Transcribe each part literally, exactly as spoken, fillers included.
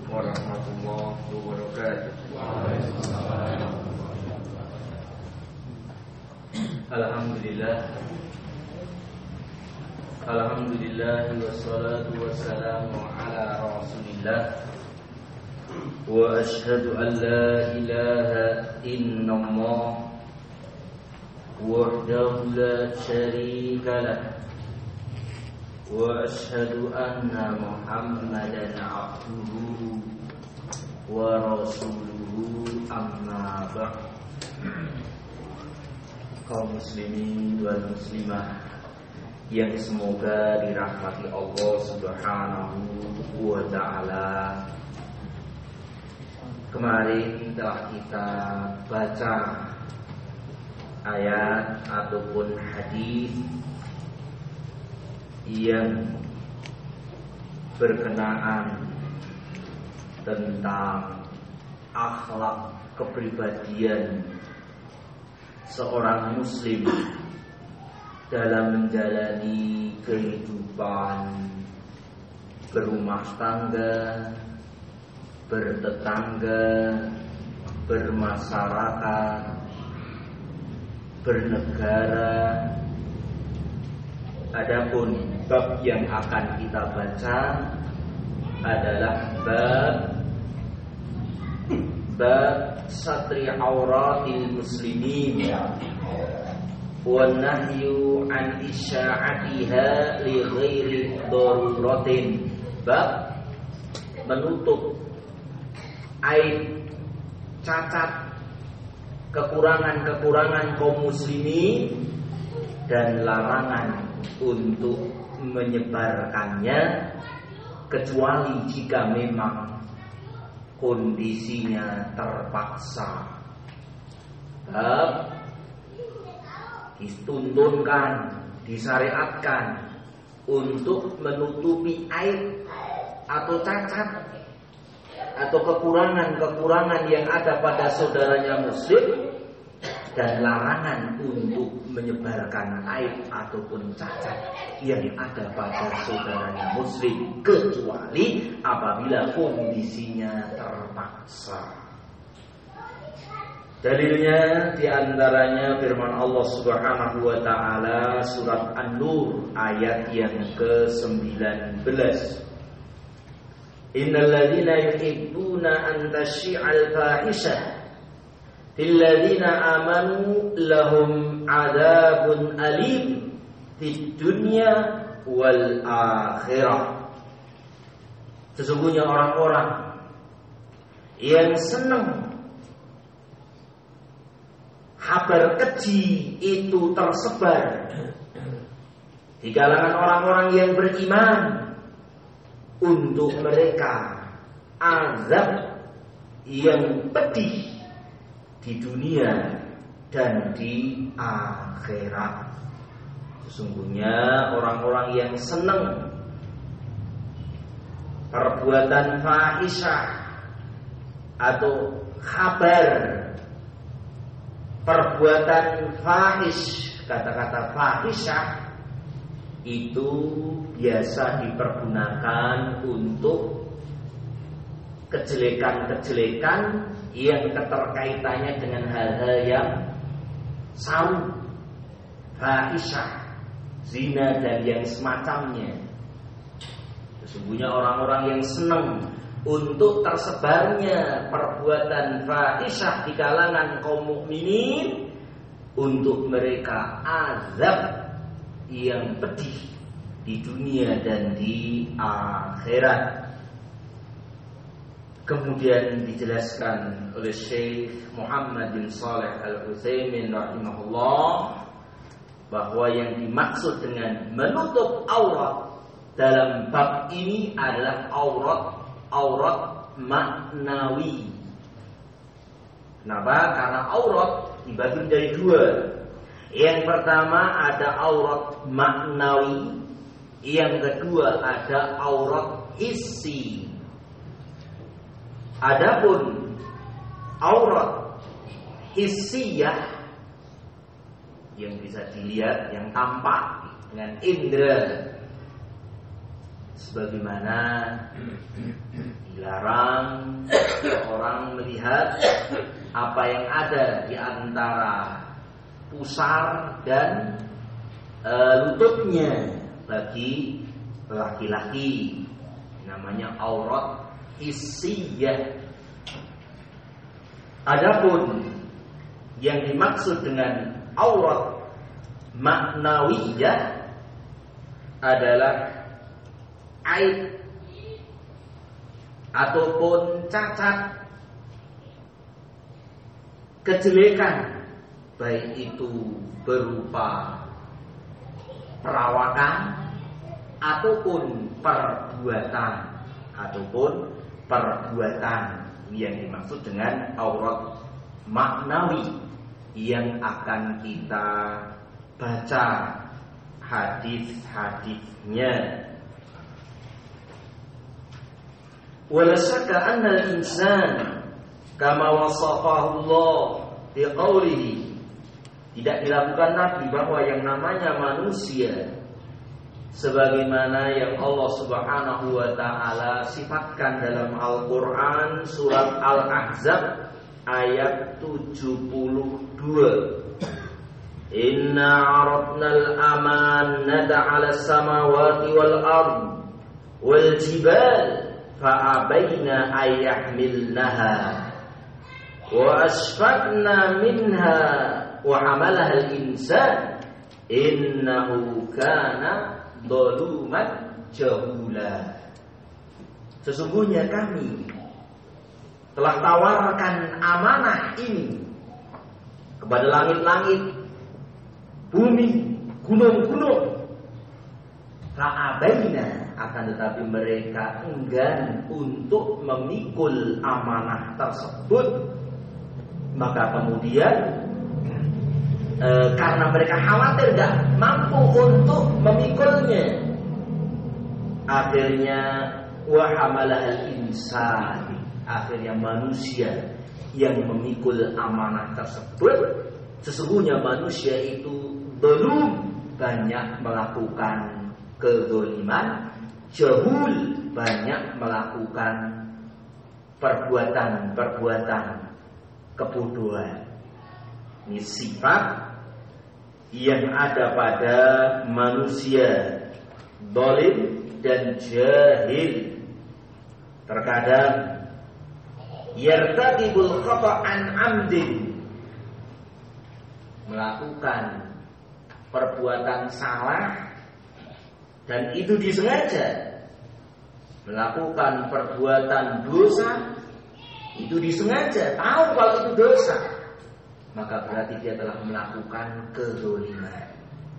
warahmatullahi wabarakatuh. Alhamdulillah. Alhamdulillah wassalatu wassalamu ala Rasulillah. Wa ashhadu an la ilaha illallah wahdahu la syarika lah. Wa ashhadu anna Muhammadan abduhu wa rasuluhu amma ba'd. Kaum muslimin wal muslimah yang semoga dirahmati Allah Subhanahu wa ta'ala. Kemarin telah kita baca ayat ataupun hadis yang berkenaan tentang akhlak kepribadian seorang muslim dalam menjalani kehidupan berumah tangga, bertetangga, bermasyarakat, bernegara. Adapun bab yang akan kita baca adalah bab bab satri auratil muslimin wa nahyu an isya'atiha li ghairi daruratin. Bab menutup aib, cacat, kekurangan-kekurangan kaum muslimin dan larangan untuk menyebarkannya kecuali jika memang kondisinya terpaksa. Bab dituntunkan, disyariatkan untuk menutupi aib atau cacat atau kekurangan-kekurangan yang ada pada saudaranya muslim, dan larangan untuk menyebarkan aib ataupun cacat yang ada pada saudaranya muslim kecuali apabila kondisinya terpaksa. Dalilnya diantaranya firman Allah Subhanahu wa ta'ala surat An-Nur ayat yang ke sembilan belas. Innal ladzina yuhibbuna an tashi'al fahishah fil ladzina amanu lahum adzabun alim fid dunya wal akhirah. Sesungguhnya orang-orang yang senang kabar keji itu tersebar di kalangan orang-orang yang beriman, untuk mereka azab yang pedih di dunia dan di akhirat. Sesungguhnya orang-orang yang senang perbuatan fahisyah atau kabar perbuatan fahish, kata-kata fahisyah itu biasa dipergunakan untuk kejelekan-kejelekan yang keterkaitannya dengan hal-hal yang saru, fahisyah, zina dan yang semacamnya. Sesungguhnya orang-orang yang senang untuk tersebarnya perbuatan fahisyah di kalangan kaum mukminin, untuk mereka azab yang pedih di dunia dan di akhirat. Kemudian dijelaskan oleh Syekh Muhammad bin Shalih Al-Utsaimin rahimahullah bahwa yang dimaksud dengan menutup aurat dalam bab ini adalah aurat aurat maknawi. Kenapa? Karena aurat dibagi dari dua. Yang pertama ada aurat maknawi, yang kedua ada aurat hissi. Adapun aurat hissiyah yang bisa dilihat, yang tampak dengan indera, sebagaimana dilarang melihat apa yang ada di antara pusar dan e, lututnya bagi laki-laki, namanya aurat hissiyah. Adapun yang dimaksud dengan aurat maknawiyah adalah aib ataupun cacat, kejelekan, baik itu berupa perawakan ataupun perbuatan ataupun perbuatan yang dimaksud dengan aurat maknawi yang akan kita baca hadis-hadisnya. Wala syakka anna al-insan kama wasafahu Allah fi qawlihi, tidak dilakukan nabi bahwa yang namanya manusia sebagaimana yang Allah Subhanahu wa taala sifatkan dalam Al-Qur'an surat Al-Ahzab ayat tujuh puluh dua. Inna 'aradnal amanata 'alas samawati wal ardh wal jibal fa'abaina ayyahmilnaha wa asfaqna minha wa 'amalaha al-insan innahu kana dhaluman jahula. Sesungguhnya kami telah tawarkan amanah ini kepada langit-langit, bumi, gunung-gunung. Fa'abaina, akan tetapi mereka enggan untuk memikul amanah tersebut. Maka kemudian e, karena mereka khawatir gak mampu untuk memikulnya, akhirnya wa hamalahal insan, akhirnya manusia yang memikul amanah tersebut. Sesungguhnya manusia itu belum banyak melakukan kezaliman, jahul, banyak melakukan perbuatan-perbuatan kebodohan. Ini sifat yang ada pada manusia zalim dan jahil. Terkadang yartakibul khata'an amdin, melakukan perbuatan salah dan itu disengaja, melakukan perbuatan dosa itu disengaja, tahu kalau itu dosa, maka berarti dia telah melakukan kezaliman.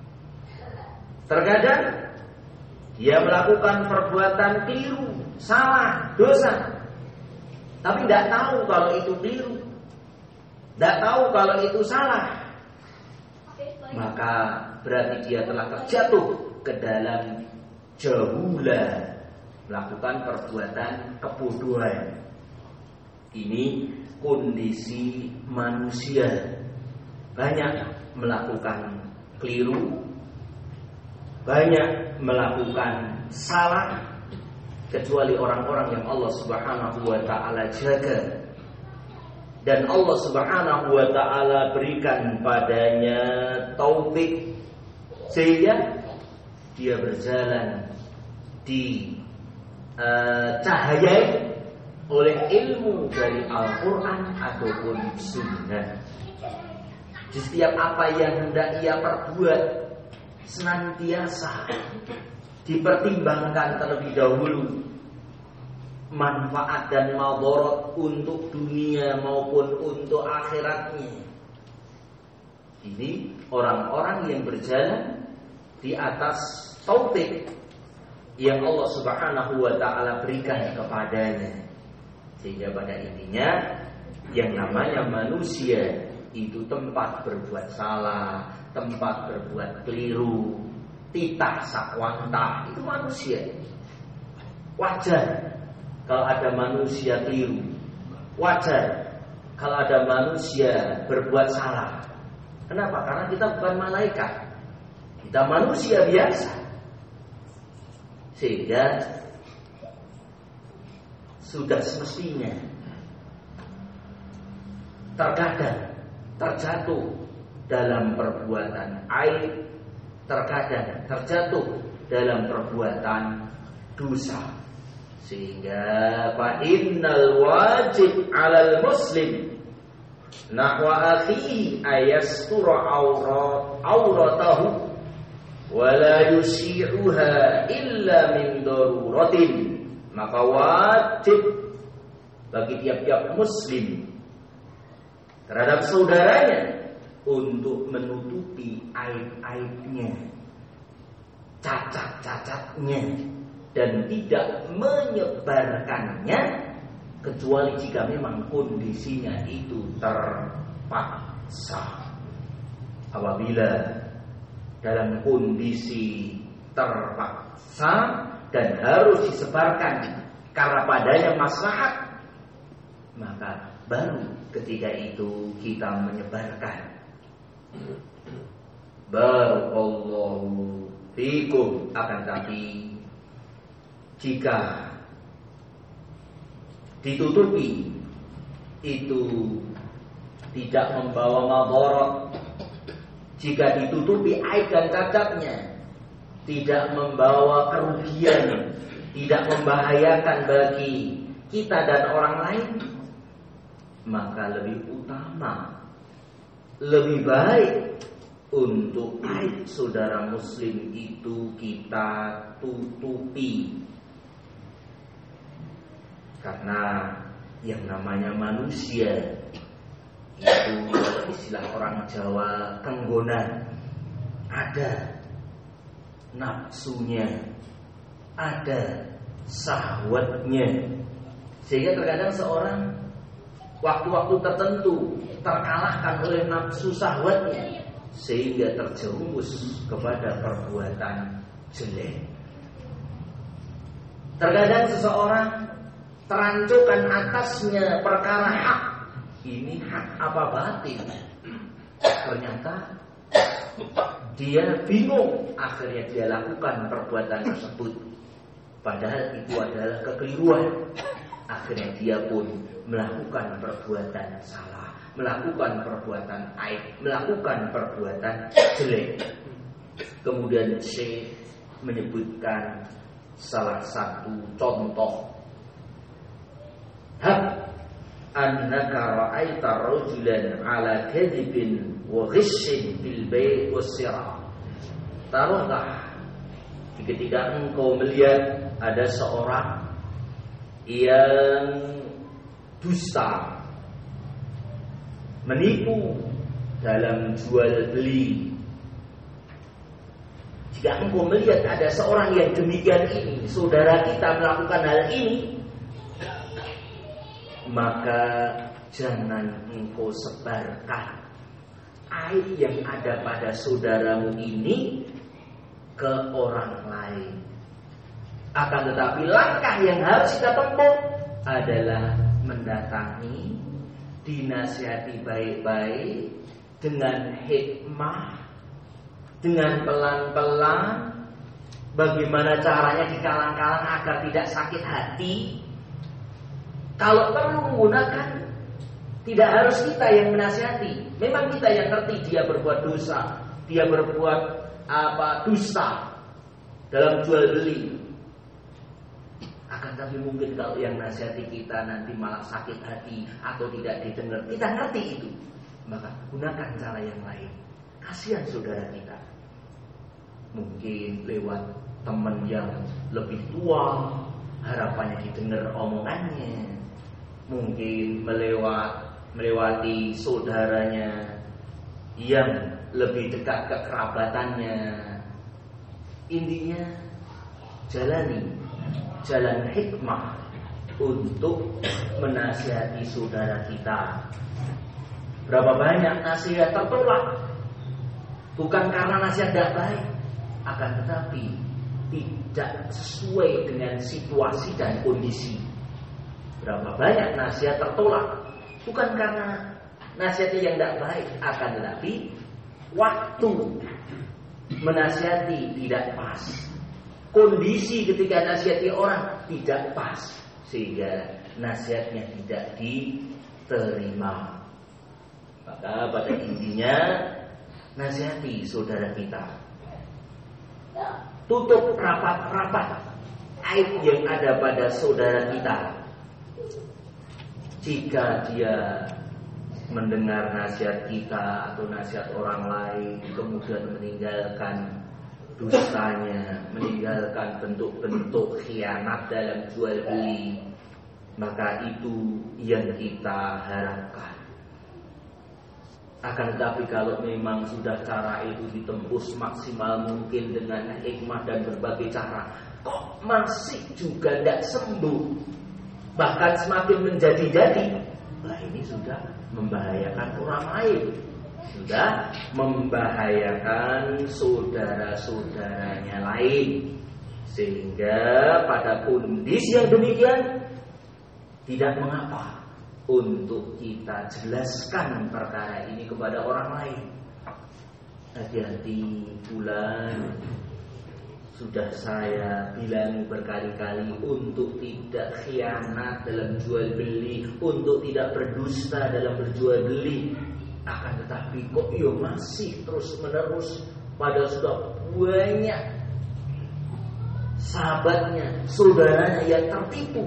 Terkadang dia melakukan perbuatan keliru, salah, dosa, tapi tidak tahu kalau itu keliru, tidak tahu kalau itu salah, maka berarti dia telah terjatuh ke dalam jahula, melakukan perbuatan kebodohan. Ini kondisi manusia, banyak melakukan keliru, banyak melakukan salah, kecuali orang-orang yang Allah Subhanahu wa taala jaga dan Allah Subhanahu wa taala berikan padanya taufik sehingga dia berjalan di uh, cahaya oleh ilmu dari Al-Quran ataupun Sunnah. Di setiap apa yang hendak ia perbuat, senantiasa dipertimbangkan terlebih dahulu manfaat dan madarat untuk dunia maupun untuk akhiratnya. Ini orang-orang yang berjalan di atas taufik yang Allah Subhanahu wa taala berikan kepadanya. Sehingga pada intinya yang namanya manusia itu tempat berbuat salah, tempat berbuat keliru, titah sakwantah, itu manusia. Wajar kalau ada manusia keliru, wajar kalau ada manusia berbuat salah. Kenapa? Karena kita bukan malaikat, kita manusia biasa. Sehingga sudah semestinya terkadang terjatuh dalam perbuatan aib, terkadang terjatuh dalam perbuatan dosa. Sehingga fa innal wajib 'alal muslim nahwa akhihi ayastura aurat auratahu wa la yushi'uha illa min daruratin. Maka wajib bagi tiap-tiap muslim terhadap saudaranya untuk menutupi aib-aibnya, cacat-cacatnya, dan tidak menyebarkannya kecuali jika memang kondisinya itu terpaksa. Apabila dalam kondisi terpaksa dan harus disebarkan karena padanya maslahat, maka baru ketika itu kita menyebarkan. Barakallahu fikum. Akan tapi jika ditutupi itu tidak membawa madarat, jika ditutupi aib dan cacatnya tidak membawa kerugian, tidak membahayakan bagi kita dan orang lain, maka lebih utama, lebih baik untuk aib saudara muslim itu kita tutupi. Karena yang namanya manusia itu istilah orang Jawa kenggonan, ada nafsunya, ada syahwatnya. Sehingga terkadang seorang waktu-waktu tertentu terkalahkan oleh nafsu syahwatnya sehingga terjerumus kepada perbuatan jelek. Terkadang seseorang terancukan atasnya perkara hak. Ini hak apa batin? Ternyata dia bingung, akhirnya dia lakukan perbuatan tersebut, padahal itu adalah kekeliruan. Akhirnya dia pun melakukan perbuatan salah, melakukan perbuatan aib, melakukan perbuatan jelek. Kemudian Syekh menyebutkan salah satu contoh. Hab annaka ra'aita rajulan ala kadhibin wa ghishin bil bai' was sirah. Taruhlah ketika engkau melihat ada seorang yang dusta, menipu dalam jual beli. Jika engkau melihat ada seorang yang demikian ini, saudara kita melakukan hal ini, maka jangan engkau sebarkan aib yang ada pada saudaramu ini ke orang lain. Akan tetapi langkah yang harus kita tempuh adalah mendatangi, dinasihati baik-baik dengan hikmah, dengan pelan-pelan, bagaimana caranya dikalang-kalang agar tidak sakit hati. Kalau perlu menggunakan, tidak harus kita yang menasihati. Memang kita yang ngerti dia berbuat dosa, dia berbuat apa dusta dalam jual beli. Akan tapi mungkin kalau yang nasihati kita nanti malah sakit hati atau tidak didengar, kita ngerti itu, maka gunakan cara yang lain. Kasihan saudara kita. Mungkin lewat teman yang lebih tua, harapannya didengar omongannya. Mungkin melewat melewati saudaranya yang lebih dekat kekerabatannya. Intinya jalani jalan hikmah untuk menasihati saudara kita. Berapa banyak nasihat tertolak bukan karena nasihat tidak baik, akan tetapi tidak sesuai dengan situasi dan kondisi. Berapa banyak nasihat tertolak bukan karena nasihatnya yang tidak baik, akan tetapi waktu menasihati tidak pas, kondisi ketika nasihati orang tidak pas, sehingga nasihatnya tidak diterima. Maka pada intinya nasihati saudara kita, tutup rapat-rapat aib yang ada pada saudara kita. Jika dia mendengar nasihat kita atau nasihat orang lain, kemudian meninggalkan dustanya, meninggalkan bentuk-bentuk khianat dalam jual beli, maka itu yang kita harapkan. Akan tetapi kalau memang sudah cara itu ditempuh semaksimal mungkin dengan hikmah dan berbagai cara, kok masih juga tidak sembuh, bahkan semakin menjadi-jadi, nah ini sudah membahayakan orang lain, sudah membahayakan saudara-saudaranya lain. Sehingga pada kondisi yang demikian tidak mengapa untuk kita jelaskan perkara ini kepada orang lain. Hati-hati bulan, sudah saya bilang berkali-kali untuk tidak khianat dalam jual beli, untuk tidak berdusta dalam berjual beli. Akan tetapi kok yo masih terus menerus, padahal sudah banyak sahabatnya, saudaranya yang tertipu.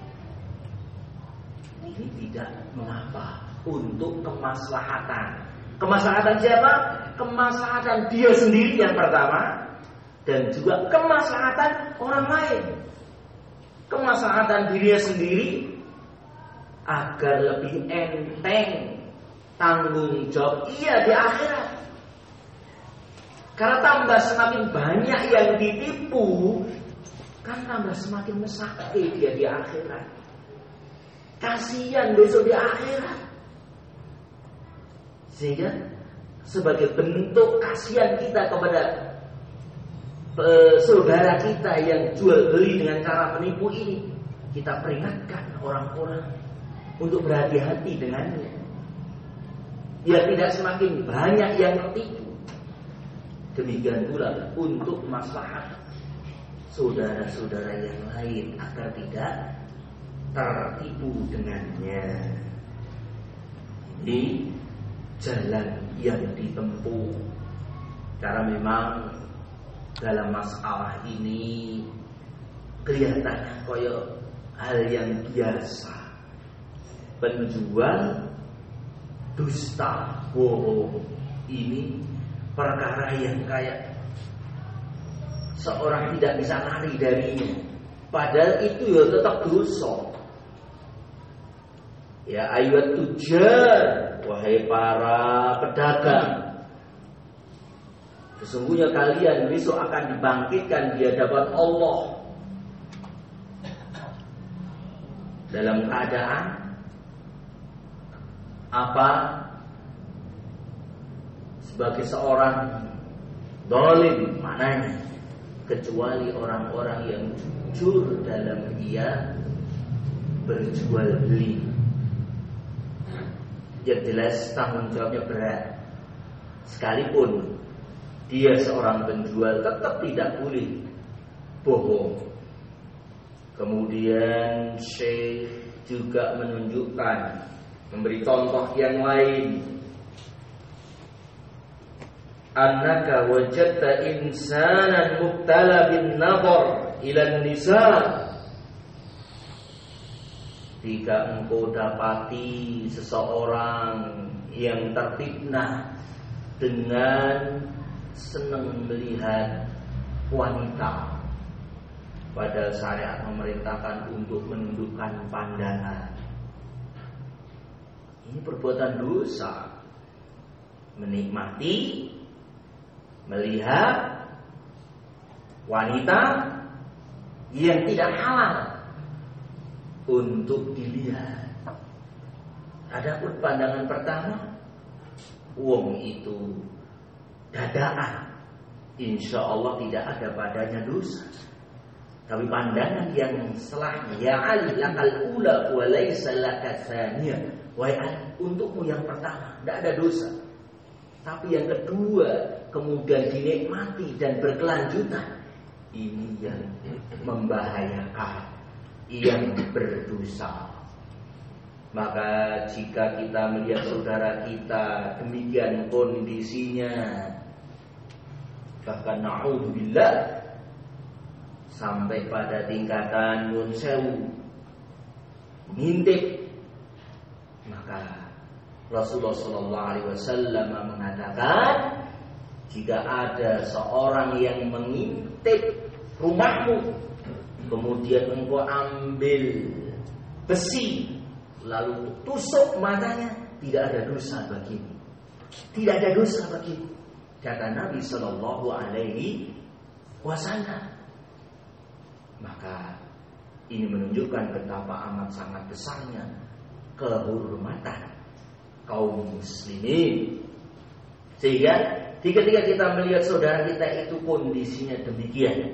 Ini tidak mengapa, untuk kemaslahatan. Kemaslahatan siapa? Kemaslahatan dia sendiri yang pertama, dan juga kemaslahatan orang lain. Kemaslahatan dirinya sendiri agar lebih enteng tanggung jawab ia di akhirat. Karena tambah semakin banyak yang ditipu, kan tambah semakin mesake dia di akhirat. Kasihan besok di akhirat. Sehingga sebagai bentuk kasihan kita kepada saudara kita yang jual beli dengan cara penipu ini, kita peringatkan orang-orang untuk berhati-hati dengannya, biar tidak semakin banyak yang tertipu. Demikian pula untuk maslahat saudara-saudara yang lain agar tidak tertipu dengannya. Ini jalan yang ditempuh. Karena memang dalam masalah ini kelihatannya koyo hal yang biasa. Penjual dusta, bohong, ini perkara yang kayak seorang tidak bisa lari darinya. Padahal itu ya tetap dosa. Ya ayat tujar, wahai para pedagang, sesungguhnya kalian besok akan dibangkitkan di hadapan Allah dalam keadaan apa? Sebagai seorang zalim, maknanya kecuali orang-orang yang jujur dalam dia berjual beli. Yang jelas tanggung jawabnya berat. Sekalipun dia seorang penjual, tetap tidak boleh bohong. Kemudian Syekh juga menunjukkan, memberi contoh yang lain. Annaka wajadta insanan mubtala bin nadhar ila nisa. Jika engkau dapati seseorang yang terfitnah dengan senang melihat wanita, padahal syariat memerintahkan untuk menundukkan pandangan. Ini perbuatan dosa. Menikmati, melihat wanita yang tidak halal untuk dilihat. Adapun pandangan pertama, wong itu dadaan, insya Allah tidak ada padanya dosa. Tapi pandangan yang setelahnya, ya Ali lakal ula wa laisa laka tsaniyah, wahai Ali, untukmu yang pertama tidak ada dosa. Tapi yang kedua kemudian dinikmati dan berkelanjutan, ini yang membahayakan, yang berdosa. Maka jika kita melihat saudara kita demikian kondisinya, bahkan na'udzubillah sampai pada tingkatan nyun sewu, ngintip, maka Rasulullah shallallahu alaihi wasallam mengatakan, jika ada seorang yang mengintip rumahmu, kemudian engkau ambil besi lalu tusuk matanya, tidak ada dosa bagimu. Tidak ada dosa bagimu, kata Nabi Shallallahu Alaihi Wasallam. Maka ini menunjukkan betapa amat sangat besarnya kehormatan kaum muslimin. Sehingga ketika kita melihat saudara kita itu kondisinya demikian,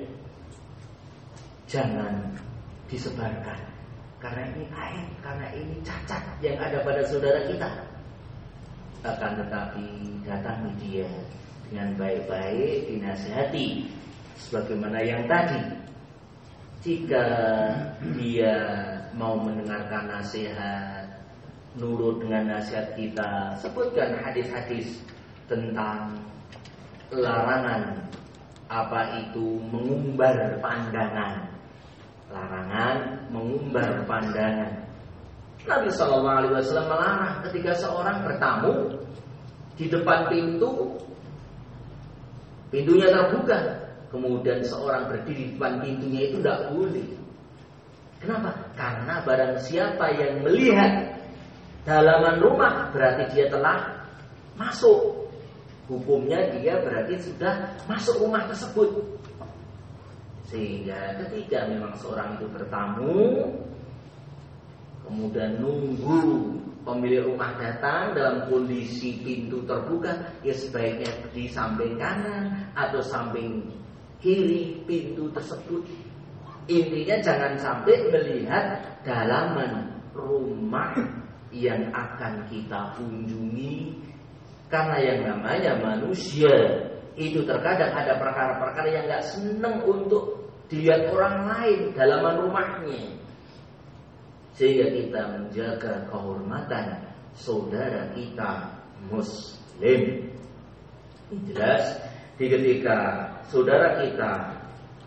jangan disebarkan. Karena ini aib, karena ini cacat yang ada pada saudara kita. Akan tetapi datangi dia dengan baik-baik, dinasihati, sebagaimana yang tadi. Jika dia mau mendengarkan nasihat, nurut dengan nasihat kita, sebutkan hadis-hadis tentang larangan apa itu mengumbar pandangan. Larangan mengumbar pandangan. Nabi shallallahu alaihi wasallam melarang ketika seorang bertamu di depan pintu, pintunya terbuka, kemudian seorang berdiri di depan pintunya, itu tidak boleh. Kenapa? Karena barang siapa yang melihat halaman rumah berarti dia telah masuk. Hukumnya dia berarti sudah masuk rumah tersebut. Sehingga ketika memang seorang itu bertamu, kemudian nunggu pemilik rumah datang dalam kondisi pintu terbuka, ya sebaiknya di samping kanan atau samping kiri pintu tersebut. Intinya jangan sampai melihat dalaman rumah yang akan kita kunjungi. Karena yang namanya manusia itu terkadang ada perkara-perkara yang gak senang untuk dilihat orang lain dalaman rumahnya. Sehingga kita menjaga kehormatan saudara kita muslim. Ini jelas ketika saudara kita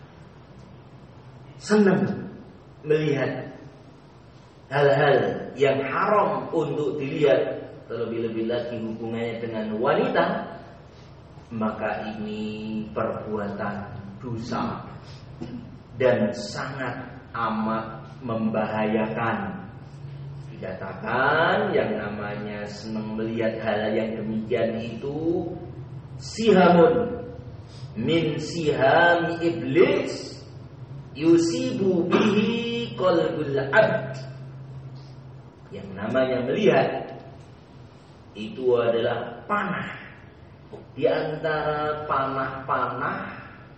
senang melihat hal-hal yang haram untuk dilihat, terlebih-lebih lagi hubungannya dengan wanita, maka ini perbuatan dosa dan sangat amat membahayakan. Dikatakan yang namanya senang melihat hal yang demikian itu sihamun min siham iblis yusibu bihi qalbul abd. Yang namanya melihat itu adalah panah di antara panah-panah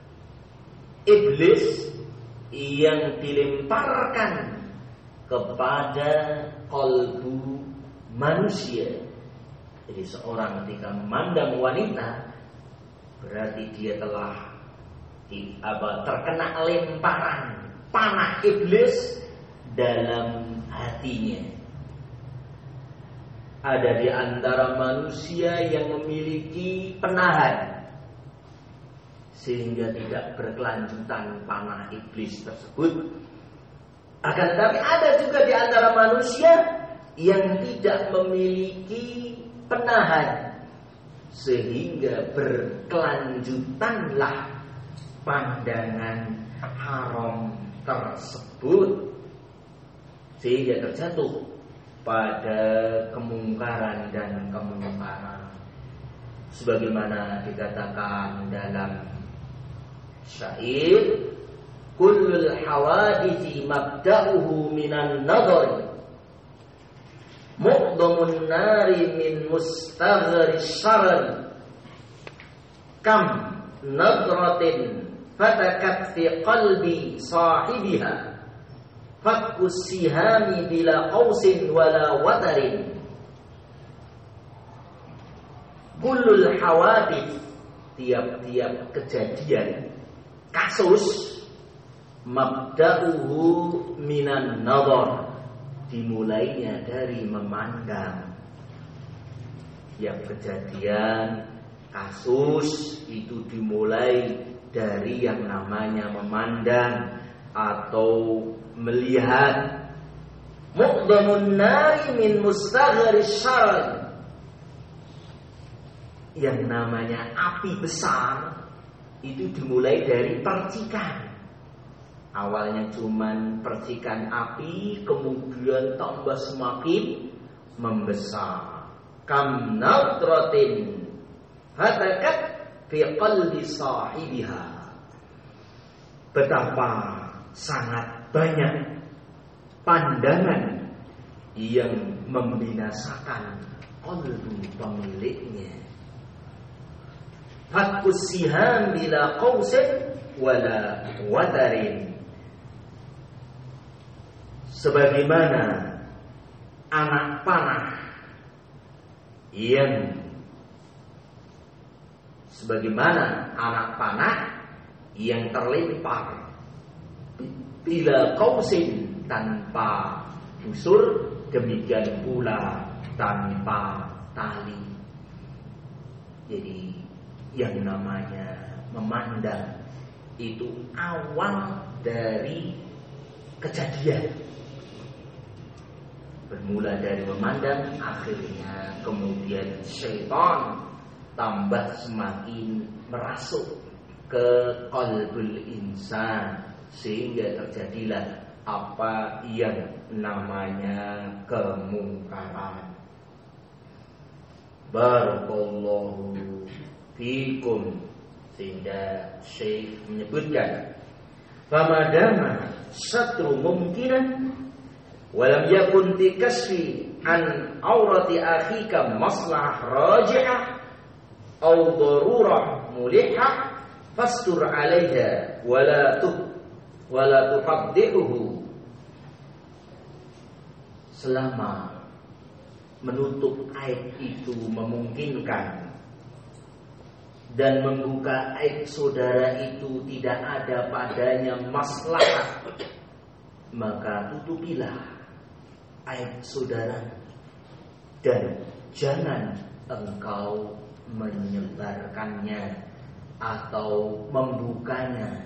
iblis yang dilemparkan kepada kalbu manusia. Jadi seorang ketika memandang wanita berarti dia telah di, apa, terkena lemparan panah iblis dalam hatinya. Ada di antara manusia yang memiliki penahan sehingga tidak berkelanjutan panah iblis tersebut. Akan tetapi ada juga di antara manusia yang tidak memiliki penahan sehingga berkelanjutanlah pandangan haram tersebut sehingga terjatuh pada kemungkaran dan kemungkaran, sebagaimana dikatakan dalam syair, kullul hawadithi mabda'uhu minan nadari muqdamun nari min mustaghri syarri kam nadratin fatakat fi qalbi sahibiha fakkus sihami bila qausin wala watarin. Kullul hawadith, tiap-tiap kejadian, kasus, mabda'uhu minan nadhar, dimulainya dari memandang. Yang kejadian kasus itu dimulai dari yang namanya memandang atau melihat. Muqdamun nari min mustagharis syar'i. Yang namanya api besar itu dimulai dari percikan. Awalnya cuman percikan api, kemudian tambah semakin membesar. Kam nadratin hatakat fi qalbi sahibiha. Betapa sangat banyak pandangan yang membinasakan qalbu pemiliknya. Fatkus siham bila qausin wala watarin. Sebagaimana anak panah yang sebagaimana anak panah yang terlempar bila qausin tanpa busur, demikian pula tanpa tali. Jadi yang namanya memandang itu awal dari kejadian. Bermula dari memandang, akhirnya kemudian syaitan tambah semakin merasuk ke qalbul insan, sehingga terjadilah apa yang namanya kemungkaran. Barakallahu fikum. Sehingga Syekh menyebutkan, famadama satru mumkinan walam yakun tikasfi an aurati akhika maslah rajihah aw darurah mulihah fastur alaiha wala tu wala tuhaddihu. Selama menutup aib itu memungkinkan dan membuka aib saudara itu tidak ada padanya maslahat, maka tutupilah aib saudara dan jangan engkau menyebarkannya atau membukanya.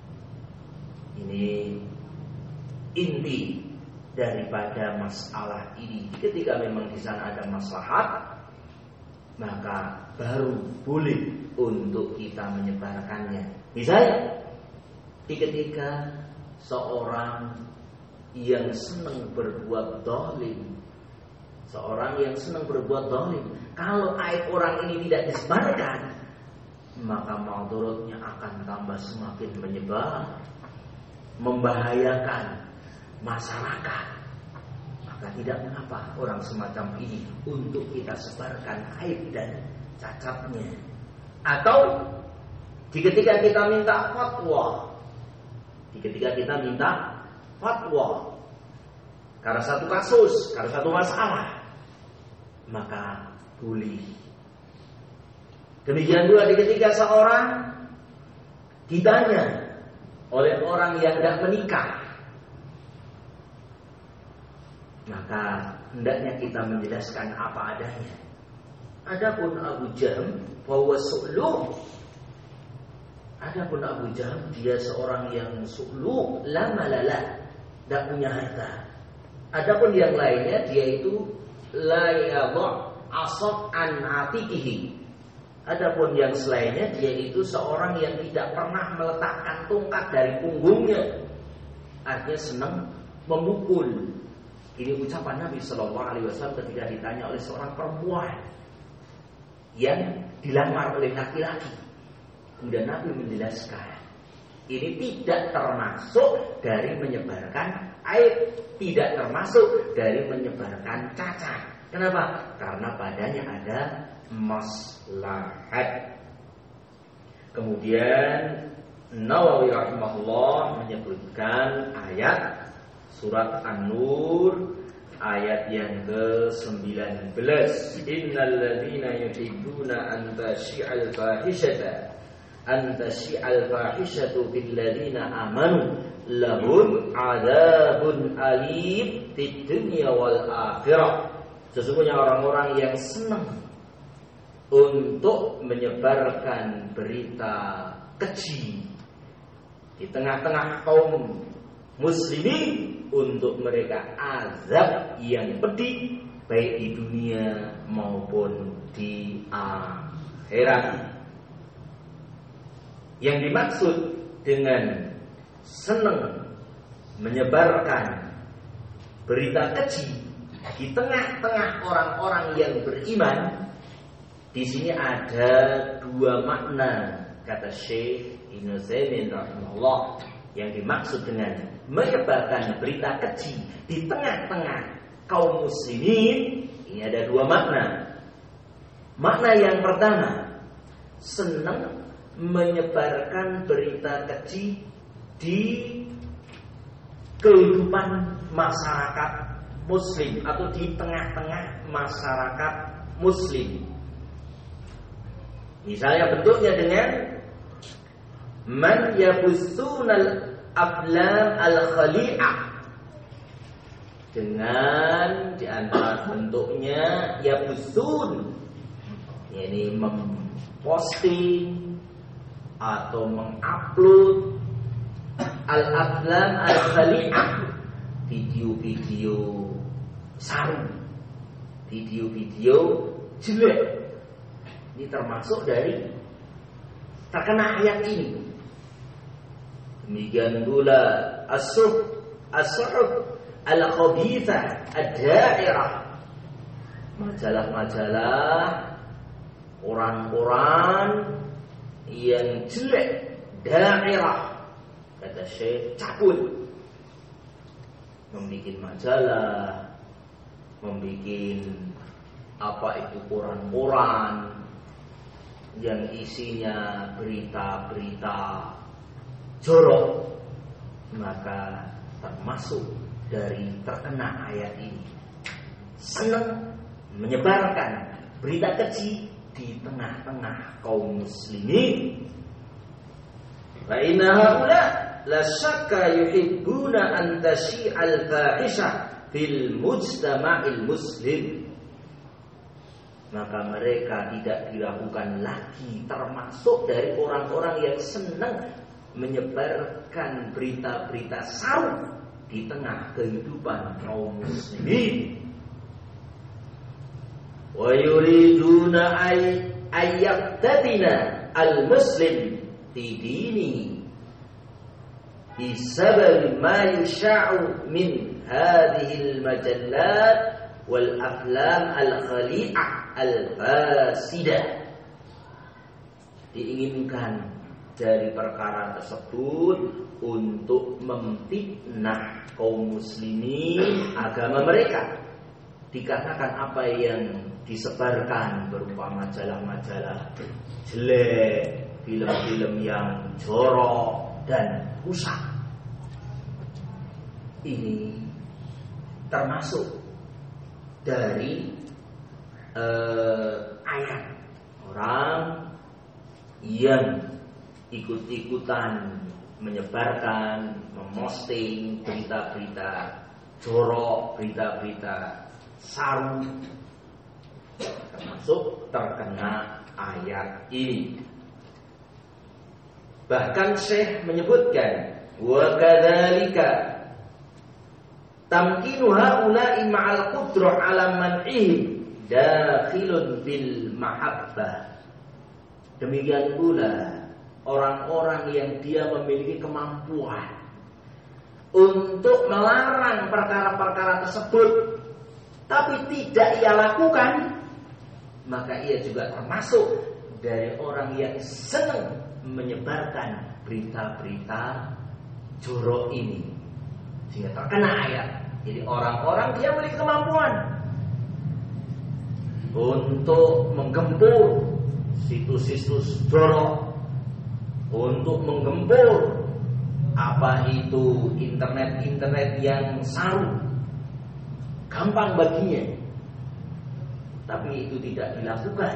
Ini inti daripada masalah ini. Ketika memang di sana ada maslahat, maka baru boleh untuk kita menyebarkannya. Misalnya, ketika seorang yang senang berbuat zalim, seorang yang senang berbuat zalim, kalau aib orang ini tidak disebarkan, maka madaratnya akan tambah semakin menyebar, membahayakan masyarakat. Maka tidak mengapa orang semacam ini untuk kita sebarkan aib dan cacatnya. Atau ketika kita minta fatwa, ketika kita minta fatwa karena satu kasus, karena satu masalah, maka boleh. Demikian pula ketika seorang ditanya oleh orang yang tidak menikah, maka hendaknya kita menjelaskan apa adanya. Adapun Abu Jahm bahwa su'luh, adapun Abu Jahm dia seorang yang su'luh, lama lala, tidak punya harta. Adapun yang lainnya dia itu la yadha asab an atikihi. Adapun yang selainnya dia itu seorang yang tidak pernah meletakkan tongkat dari punggungnya. Artinya senang memukul. Ini ucapan Nabi Shallallahu Alaihi Wasallam ketika ditanya oleh seorang perempuan yang dilamar oleh laki-laki. Kemudian Nabi menjelaskan, ini tidak termasuk dari menyebarkan aib, tidak termasuk dari menyebarkan cacat. Kenapa? Karena padanya ada maslahat. Kemudian Nawawi rahimahullah menyebutkan ayat surat An-Nur ayat yang ke sembilan belas. Innal ladzina yuhibbuna an tashi'al fahishata an tashi'al fahishatu bil ladzina amanu lahum adzabun alim fid dunya wal akhirah. Sesungguhnya orang-orang yang senang untuk menyebarkan berita keji di tengah-tengah kaum muslimin, untuk mereka azab yang pedih baik di dunia maupun di akhirat. Yang dimaksud dengan senang menyebarkan berita keji di tengah-tengah orang-orang yang beriman, di sini ada dua makna, kata Syekh Ibnu Utsaimin rahimahullah. Yang dimaksud dengan menyebarkan berita keji di tengah-tengah kaum muslimin, ini ada dua makna. Makna yang pertama, senang menyebarkan berita keji di kehidupan masyarakat muslim atau di tengah-tengah masyarakat muslim. Misalnya bentuknya dengan man yabussunal aflam al-khali'ah, dengan di antara bentuknya yabussun, yakni memposting atau mengupload al-aflam al-khali'ah, video-video saru, video-video jelek. Ini termasuk dari terkena ayat ini. Demikian pula as-suhuf as-suhuf al-khabithah ad-da'irah, majalah-majalah koran-koran yang jelek, dairah, kata Syekh, cabul, membikin majalah, membikin apa itu koran-koran yang isinya berita-berita jorok, maka termasuk dari terkena ayat ini. Senang menyebarkan berita keji di tengah-tengah kaum muslimin. Fa inna haula la syakka yuhibbuna an tashi'al fahisha fil mujtama'il muslim. Maka mereka tidak diragukan lagi termasuk dari orang-orang yang senang menyebarkan berita-berita saru di tengah kehidupan kaum muslimin. Wa yuriduna ay ayyaqtatina al-muslim fi dini bisabab ma yasha'u min hadhihi al-majallat wal aflam al-khali'ah al-fasidah. Diinginkan dari perkara tersebut untuk memfitnah kaum muslimin agama mereka, dikarenakan apa yang disebarkan berupa majalah-majalah jelek, film-film yang jorok dan rusak. Ini termasuk dari eh, ayat orang yang ikut-ikutan menyebarkan, memosting berita-berita jorok, berita-berita saru, termasuk terkena ayat ini. Bahkan Syekh menyebutkan, wa kadzalika tamkinu haula'i ma'al qudrah 'ala man'ihim dakhilun bil mahabbah. Demikian pula orang-orang yang dia memiliki kemampuan untuk melarang perkara-perkara tersebut, tapi tidak ia lakukan, maka ia juga termasuk dari orang yang senang menyebarkan berita-berita jorok ini, sehingga terkena ayat. Jadi orang-orang dia memiliki kemampuan untuk menggempur situs-situs jorok, untuk menggempur apa itu internet-internet yang saru, gampang baginya. Tapi itu tidak dilakukan,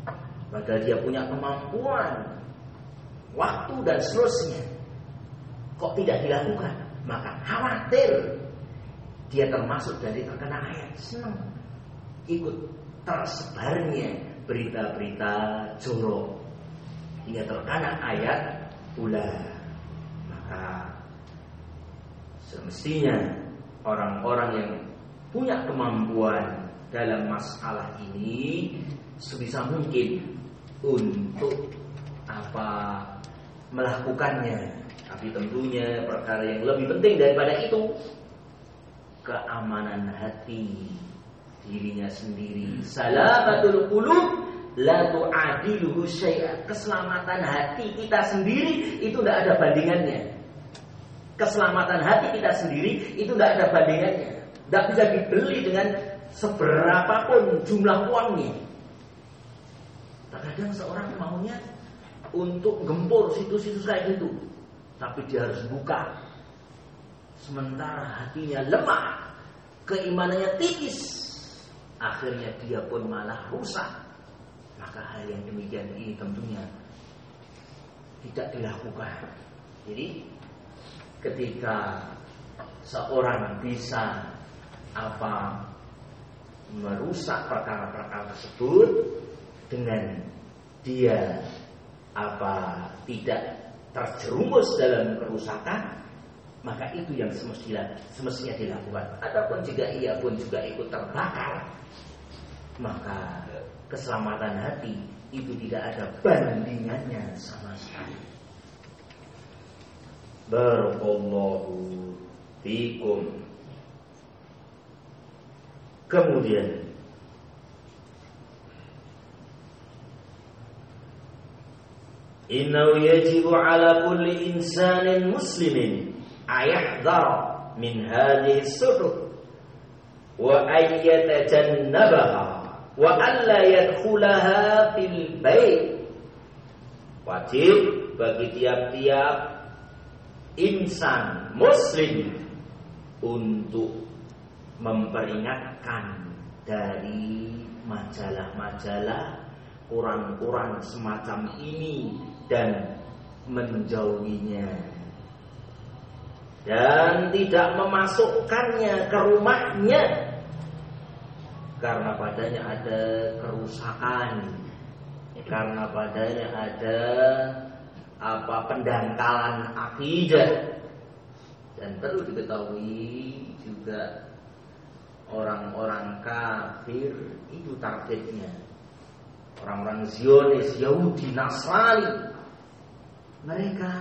padahal dia punya kemampuan, waktu dan seterusnya. kok tidak dilakukan, maka khawatir dia termasuk dari terkena ayat, senang ikut tersebarnya berita-berita jorok hingga terkena ayat pula. Maka semestinya orang-orang yang punya kemampuan dalam masalah ini sebisa mungkin untuk apa melakukannya. Tapi tentunya perkara yang lebih penting daripada itu, keamanan hati dirinya sendiri. Salamatul qulub la tu'adiluhu syai'a. Keselamatan hati kita sendiri itu tidak ada bandingannya. Keselamatan hati kita sendiri itu tidak ada bandingannya. Tidak bisa dibeli dengan seberapapun jumlah uangnya. Terkadang seorang maunya untuk gempur situs-situs kayak gitu, tapi dia harus buka. Sementara hatinya lemah, keimanannya tipis, akhirnya dia pun malah rusak. Maka hal yang demikian ini tentunya tidak dilakukan. Jadi ketika seorang bisa apa merusak perkara-perkara tersebut dengan dia apa tidak terjerumus dalam kerusakan, maka itu yang semestinya semestinya dilakukan. Adapun jika ia pun juga ikut terbakar, maka keselamatan hati itu tidak ada bandingannya sama sekali. Barakallahu fikum. Kemudian innahu yajibu ala kulli insanin muslimin ayahdhar min hadhihi as-suhuf wa ayyatajannabaha wa alla yadkhulaha fil bait. Wajib bagi tiap-tiap insan muslim untuk memperingatkan dari majalah-majalah, koran-koran semacam ini dan menjauhinya, dan tidak memasukkannya ke rumahnya karena padanya ada kerusakan, karena padanya ada apa pendangkalan akidah. Dan perlu diketahui juga orang-orang kafir itu targetnya orang-orang Zionis, Yahudi, Nasrani. Mereka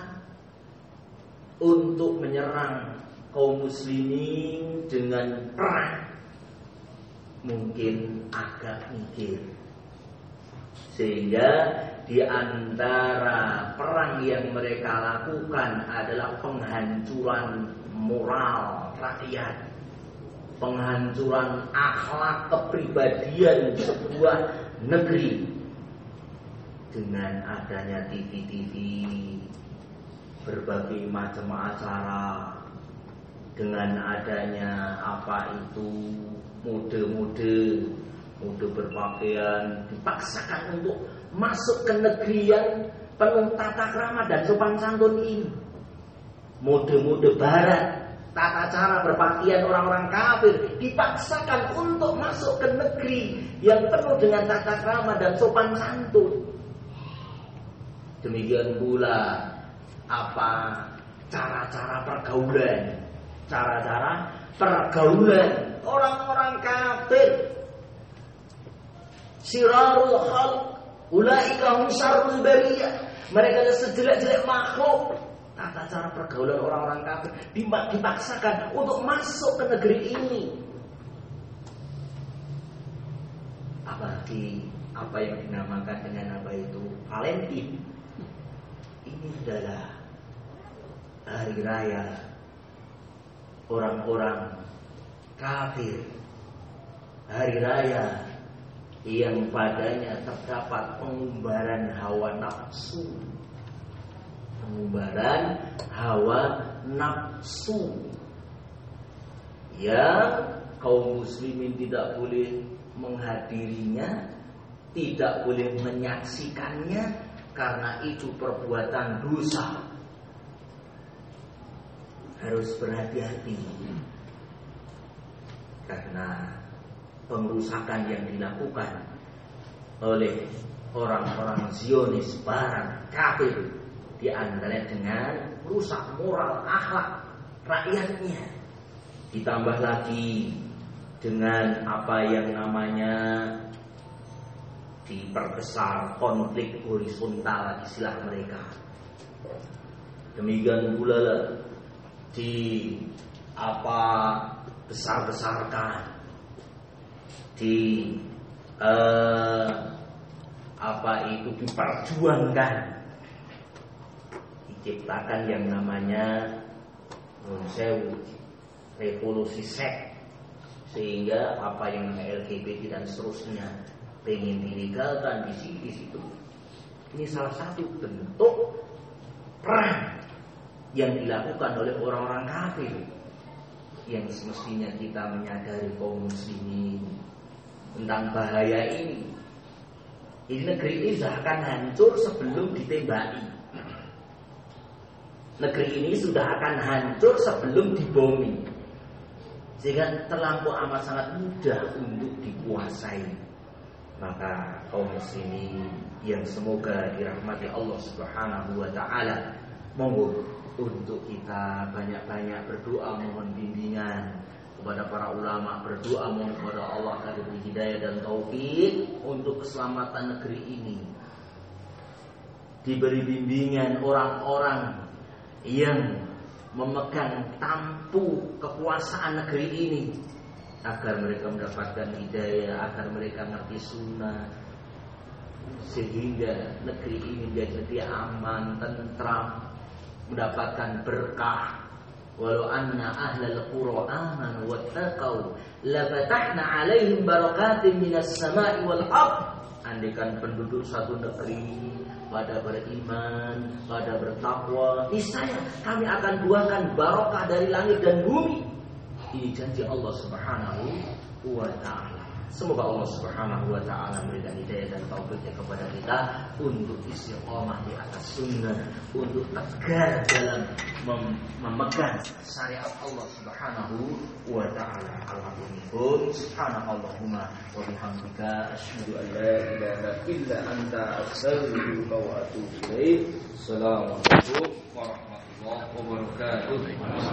untuk menyerang kaum muslimin dengan perang mungkin agak mikir, sehingga di antara perang yang mereka lakukan adalah penghancuran moral rakyat, penghancuran akhlak kepribadian sebuah negeri. Dengan adanya T V T V, berbagai macam acara, dengan adanya apa itu mode-mode mode berpakaian, dipaksakan untuk masuk ke negeri yang penuh tata krama dan sopan santun ini. Mode-mode barat, tata cara berpakaian orang-orang kafir dipaksakan untuk masuk ke negeri yang penuh dengan tata krama dan sopan santun. Demikian pula apa cara-cara pergaulan, cara-cara pergaulan orang-orang kafir. Sirarul khalq ulaika hum syarrul bariyah. Mereka adalah sejelek-jelek makhluk. Tata cara pergaulan orang-orang kafir dipaksakan untuk masuk ke negeri ini. Apalagi apa yang dinamakan dengan apa itu Valentine. Ini adalah hari raya orang-orang kafir, hari raya yang padanya terdapat pengumbaran hawa nafsu, pengumbaran hawa nafsu yang kaum muslimin tidak boleh menghadirinya, tidak boleh menyaksikannya, karena itu perbuatan dosa. harus berhati-hati karena pengerusakan yang dilakukan oleh orang-orang Zionis Barat kafir di antara dengan rusak moral akhlak rakyatnya, ditambah lagi dengan apa yang namanya diperbesar konflik horizontal istilah mereka. Demikian pula di apa besar-besarkan di eh, apa itu diperjuangkan, diciptakan yang namanya sewu revolusi seks, sehingga apa yang L G B T dan seterusnya pengen dilegalkan di sini di situ. Ini salah satu bentuk perang yang dilakukan oleh orang-orang kafir yang semestinya kita menyadari kaum muslimin tentang bahaya ini. Ini negeri ini sudah akan hancur sebelum ditembaki. Negeri ini sudah akan hancur sebelum dibomi, sehingga terlampau amat sangat mudah untuk dikuasai. Maka kaum muslimin yang semoga dirahmati Allah Subhanahu wa taala, monggo untuk kita banyak-banyak berdoa mohon bimbingan kepada para ulama, berdoa mohon kepada Allah agar diberi hidayah dan taufik untuk keselamatan negeri ini. Diberi bimbingan orang-orang yang memegang tampu kekuasaan negeri ini, agar mereka mendapatkan hidayah, agar mereka ngerti sunnah, sehingga negeri ini menjadi aman, tentram, mendapatkan berkah. Walau anna ahlal qura amanu wattaqau lafatahna 'alaihim barakatin minas sama'i wal ardh. Andaikan penduduk satu negeri pada beriman, pada bertakwa, niscaya kami akan buahkan barokah dari langit dan bumi. Ini janji Allah Subhanahu wa ta'ala. Semoga Allah Subhanahu wa ta'ala memberikan hidayah dan taufiknya kepada kita untuk istiqomah di atas sunnah, untuk tegar dalam mem- memegang syariat Allah Subhanahu wa ta'ala. Alhamdulillah, subhanakallahumma wa bihamdika asyhadu an la ilaha illa anta astaghfiruka wa atubu ilaik. Assalamualaikum warahmatullahi wabarakatuh.